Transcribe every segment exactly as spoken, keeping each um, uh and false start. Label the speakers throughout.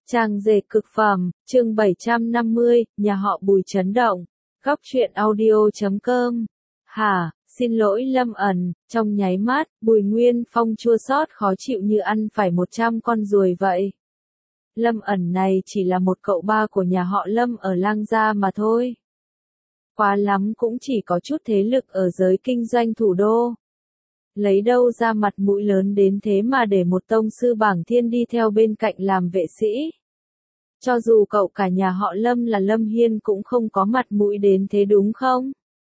Speaker 1: Trang dệt cực phẩm, chương bảy trăm năm mươi, nhà họ Bùi chấn động. Góc truyện audio chấm com. Hả, xin lỗi Lâm ẩn, trong nháy mắt, Bùi Nguyên Phong chua xót khó chịu như ăn phải một trăm con ruồi vậy. Lâm ẩn này chỉ là một cậu ba của nhà họ Lâm ở Lang Gia mà thôi. Quá lắm cũng chỉ có chút thế lực ở giới kinh doanh thủ đô. Lấy đâu ra mặt mũi lớn đến thế mà để một tông sư bảng thiên đi theo bên cạnh làm vệ sĩ. Cho dù cậu cả nhà họ Lâm là Lâm Hiên cũng không có mặt mũi đến thế đúng không?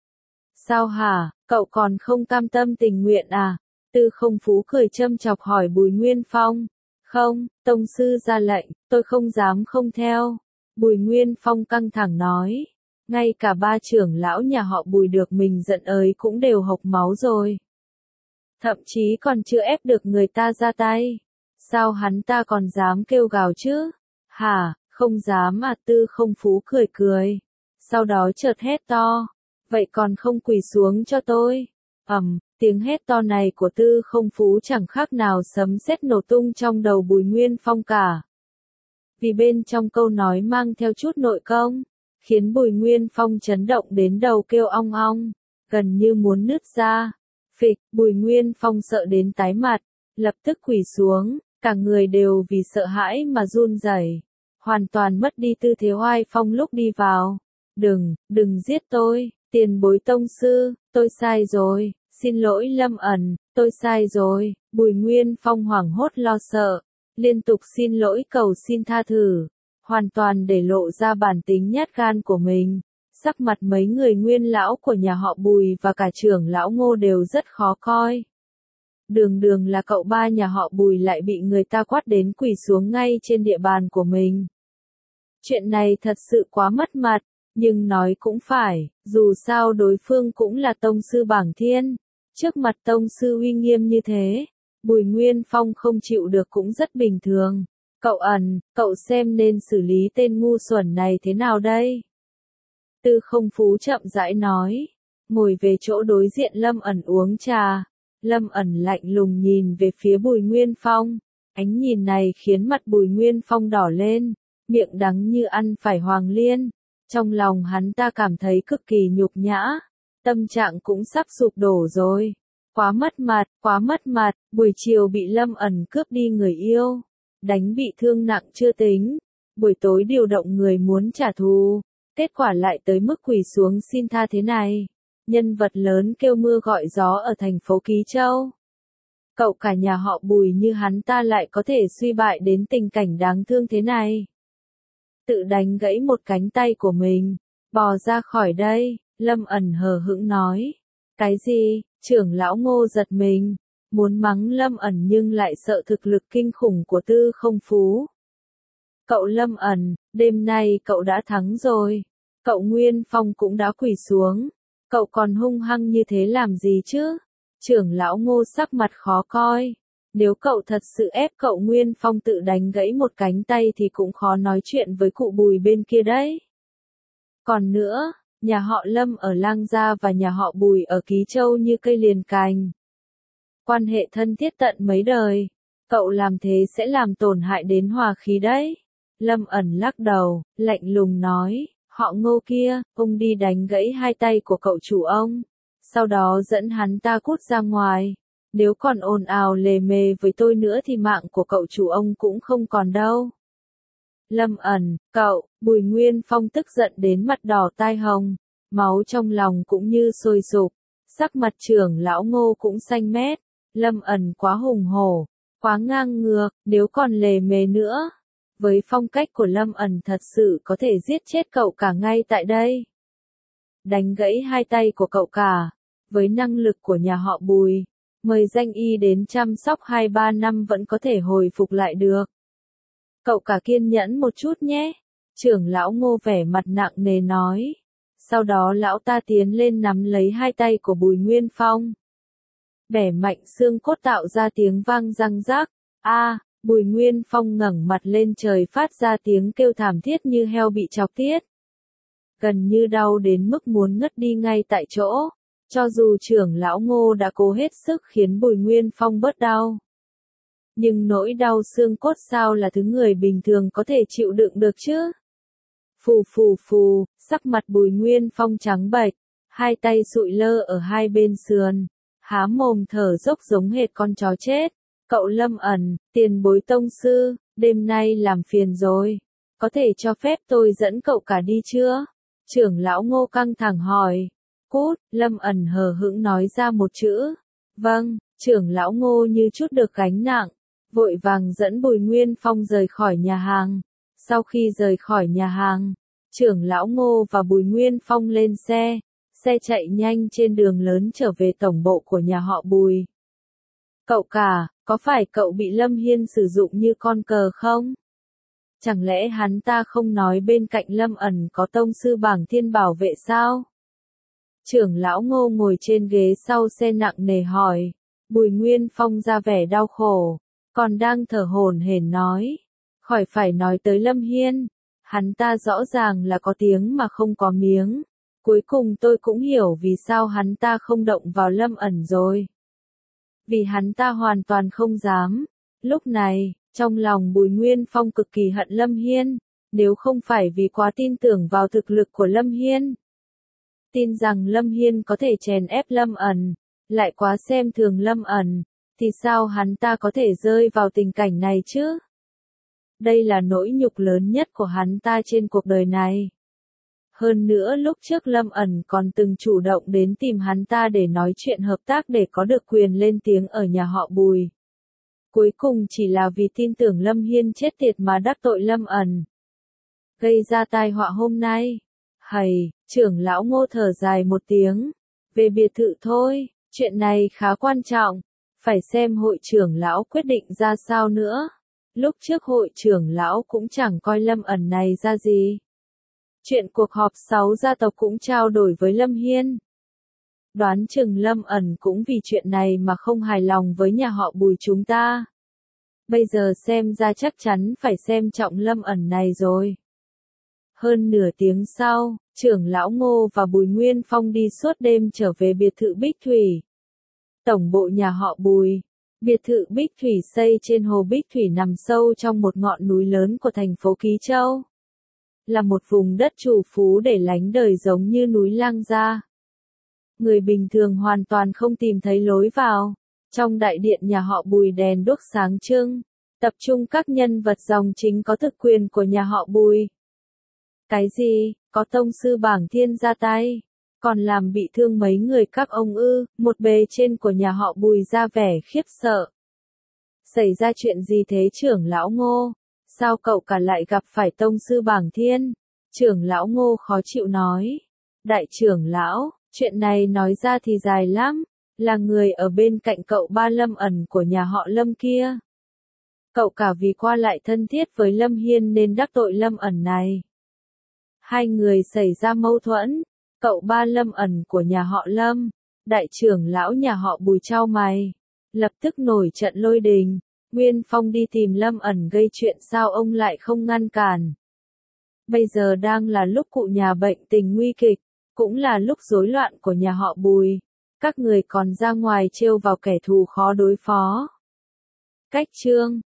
Speaker 1: Sao hả, cậu còn không cam tâm tình nguyện à? Tư Không Phú cười châm chọc hỏi Bùi Nguyên Phong. Không, tông sư ra lệnh, tôi không dám không theo. Bùi Nguyên Phong căng thẳng nói. Ngay cả ba trưởng lão nhà họ Bùi được mình giận ấy cũng đều hộc máu rồi. Thậm chí còn chưa ép được người ta ra tay. Sao hắn ta còn dám kêu gào chứ? Hả, không dám à? Tư Không Phú cười cười. Sau đó chợt hét to. Vậy còn không quỳ xuống cho tôi. Ầm, tiếng hét to này của Tư Không Phú chẳng khác nào sấm sét nổ tung trong đầu Bùi Nguyên Phong cả. Vì bên trong câu nói mang theo chút nội công, khiến Bùi Nguyên Phong chấn động đến đầu kêu ong ong, gần như muốn nứt ra. Phịch, Bùi Nguyên Phong sợ đến tái mặt, lập tức quỳ xuống, cả người đều vì sợ hãi mà run rẩy, hoàn toàn mất đi tư thế oai phong lúc đi vào. Đừng, đừng giết tôi, tiền bối tông sư, tôi sai rồi, xin lỗi Lâm ẩn, tôi sai rồi. Bùi Nguyên Phong hoảng hốt lo sợ, liên tục xin lỗi cầu xin tha thứ, hoàn toàn để lộ ra bản tính nhát gan của mình. Sắc mặt mấy người nguyên lão của nhà họ Bùi và cả trưởng lão Ngô đều rất khó coi. Đường đường là cậu ba nhà họ Bùi lại bị người ta quát đến quỳ xuống ngay trên địa bàn của mình. Chuyện này thật sự quá mất mặt, nhưng nói cũng phải, dù sao đối phương cũng là tông sư bảng thiên. Trước mặt tông sư uy nghiêm như thế, Bùi Nguyên Phong không chịu được cũng rất bình thường. Cậu ẩn, cậu xem nên xử lý tên ngu xuẩn này thế nào đây? Tư Không Phú chậm rãi nói, ngồi về chỗ đối diện Lâm ẩn uống trà. Lâm ẩn lạnh lùng nhìn về phía Bùi Nguyên Phong, ánh nhìn này khiến mặt Bùi Nguyên Phong đỏ lên, miệng đắng như ăn phải hoàng liên. Trong lòng hắn ta cảm thấy cực kỳ nhục nhã, tâm trạng cũng sắp sụp đổ rồi. Quá mất mặt, quá mất mặt, buổi chiều bị Lâm ẩn cướp đi người yêu, đánh bị thương nặng chưa tính, buổi tối điều động người muốn trả thù. Kết quả lại tới mức quỳ xuống xin tha thế này. Nhân vật lớn kêu mưa gọi gió ở thành phố Ký Châu. Cậu cả nhà họ Bùi như hắn ta lại có thể suy bại đến tình cảnh đáng thương thế này. Tự đánh gãy một cánh tay của mình. Bò ra khỏi đây, Lâm ẩn hờ hững nói. Cái gì? Trưởng lão Ngô giật mình. Muốn mắng Lâm ẩn nhưng lại sợ thực lực kinh khủng của Tư Không Phú. Cậu Lâm ẩn, đêm nay cậu đã thắng rồi. Cậu Nguyên Phong cũng đã quỳ xuống. Cậu còn hung hăng như thế làm gì chứ? Trưởng lão Ngô sắc mặt khó coi. Nếu cậu thật sự ép cậu Nguyên Phong tự đánh gãy một cánh tay thì cũng khó nói chuyện với cụ Bùi bên kia đấy. Còn nữa, nhà họ Lâm ở Lang Gia và nhà họ Bùi ở Ký Châu như cây liền cành. Quan hệ thân thiết tận mấy đời. Cậu làm thế sẽ làm tổn hại đến hòa khí đấy. Lâm ẩn lắc đầu, lạnh lùng nói, họ Ngô kia, ông đi đánh gãy hai tay của cậu chủ ông. Sau đó dẫn hắn ta cút ra ngoài. Nếu còn ồn ào lề mề với tôi nữa thì mạng của cậu chủ ông cũng không còn đâu. Lâm ẩn, cậu, Bùi Nguyên Phong tức giận đến mặt đỏ tai hồng, máu trong lòng cũng như sôi sục, sắc mặt trưởng lão Ngô cũng xanh mét. Lâm ẩn quá hùng hổ, quá ngang ngược, nếu còn lề mề nữa. Với phong cách của Lâm ẩn thật sự có thể giết chết cậu cả ngay tại đây. Đánh gãy hai tay của cậu cả, với năng lực của nhà họ Bùi, mời danh y đến chăm sóc hai ba năm vẫn có thể hồi phục lại được. Cậu cả kiên nhẫn một chút nhé. Trưởng lão Ngô vẻ mặt nặng nề nói. Sau đó lão ta tiến lên nắm lấy hai tay của Bùi Nguyên Phong. Bẻ mạnh xương cốt tạo ra tiếng vang răng rắc. A, Bùi Nguyên Phong ngẩng mặt lên trời phát ra tiếng kêu thảm thiết như heo bị chọc tiết. Gần như đau đến mức muốn ngất đi ngay tại chỗ. Cho dù trưởng lão Ngô đã cố hết sức khiến Bùi Nguyên Phong bớt đau, Nhưng nỗi đau xương cốt sao là thứ người bình thường có thể chịu đựng được chứ? Phù phù phù, sắc mặt Bùi Nguyên Phong trắng bệch, hai tay sụi lơ ở hai bên sườn, há mồm thở dốc giống hệt con chó chết. Cậu Lâm ẩn, tiền bối tông sư, đêm nay làm phiền rồi. Có thể cho phép tôi dẫn cậu cả đi chưa? Trưởng lão Ngô căng thẳng hỏi. Cút, Lâm ẩn hờ hững nói ra một chữ. Vâng, trưởng lão Ngô như chút được gánh nặng, vội vàng dẫn Bùi Nguyên Phong rời khỏi nhà hàng. Sau khi rời khỏi nhà hàng, trưởng lão Ngô và Bùi Nguyên Phong lên xe, xe chạy nhanh trên đường lớn trở về tổng bộ của nhà họ Bùi. Cậu cả, có phải cậu bị Lâm Hiên sử dụng như con cờ không? Chẳng lẽ hắn ta không nói bên cạnh Lâm ẩn có tông sư bảng thiên bảo vệ sao? Trưởng lão Ngô ngồi trên ghế sau xe nặng nề hỏi. Bùi Nguyên Phong ra vẻ đau khổ, còn đang thở hổn hển nói. Khỏi phải nói tới Lâm Hiên, hắn ta rõ ràng là có tiếng mà không có miếng. Cuối cùng tôi cũng hiểu vì sao hắn ta không động vào Lâm ẩn rồi. Vì hắn ta hoàn toàn không dám. Lúc này, trong lòng Bùi Nguyên Phong cực kỳ hận Lâm Hiên, nếu không phải vì quá tin tưởng vào thực lực của Lâm Hiên. Tin rằng Lâm Hiên có thể chèn ép Lâm ẩn, lại quá xem thường Lâm ẩn, thì sao hắn ta có thể rơi vào tình cảnh này chứ? Đây là nỗi nhục lớn nhất của hắn ta trên cuộc đời này. Hơn nữa lúc trước Lâm ẩn còn từng chủ động đến tìm hắn ta để nói chuyện hợp tác để có được quyền lên tiếng ở nhà họ Bùi. Cuối cùng chỉ là vì tin tưởng Lâm Hiên chết tiệt mà đắc tội Lâm ẩn. Gây ra tai họa hôm nay. Hầy, trưởng lão Ngô thở dài một tiếng. Về biệt thự thôi, chuyện này khá quan trọng. Phải xem hội trưởng lão quyết định ra sao nữa. Lúc trước hội trưởng lão cũng chẳng coi Lâm ẩn này ra gì. Chuyện cuộc họp sáu gia tộc cũng trao đổi với Lâm Hiên. Đoán chừng Lâm ẩn cũng vì chuyện này mà không hài lòng với nhà họ Bùi chúng ta. Bây giờ xem ra chắc chắn phải xem trọng Lâm ẩn này rồi. Hơn nửa tiếng sau, trưởng lão Ngô và Bùi Nguyên Phong đi suốt đêm trở về biệt thự Bích Thủy. Tổng bộ nhà họ Bùi. Biệt thự Bích Thủy xây trên hồ Bích Thủy nằm sâu trong một ngọn núi lớn của thành phố Ký Châu. Là một vùng đất trù phú để lánh đời giống như núi Lang Gia. Người bình thường hoàn toàn không tìm thấy lối vào. Trong đại điện nhà họ Bùi đèn đuốc sáng trưng, tập trung các nhân vật dòng chính có thực quyền của nhà họ Bùi. Cái gì, có tông sư bảng thiên ra tay, còn làm bị thương mấy người các ông ư? Một bề trên của nhà họ Bùi ra vẻ khiếp sợ. Xảy ra chuyện gì thế trưởng lão Ngô? Sao cậu cả lại gặp phải tông sư bảng thiên? Trưởng lão Ngô khó chịu nói. Đại trưởng lão, chuyện này nói ra thì dài lắm, là người ở bên cạnh cậu ba Lâm ẩn của nhà họ Lâm kia. Cậu cả vì qua lại thân thiết với Lâm Hiên nên đắc tội Lâm ẩn này. Hai người xảy ra mâu thuẫn, cậu ba Lâm ẩn của nhà họ Lâm, đại trưởng lão nhà họ Bùi chau mày, lập tức nổi trận lôi đình. Nguyên Phong đi tìm Lâm ẩn gây chuyện sao ông lại không ngăn cản. Bây giờ đang là lúc cụ nhà bệnh tình nguy kịch, cũng là lúc rối loạn của nhà họ Bùi. Các người còn ra ngoài trêu vào kẻ thù khó đối phó. Cách chương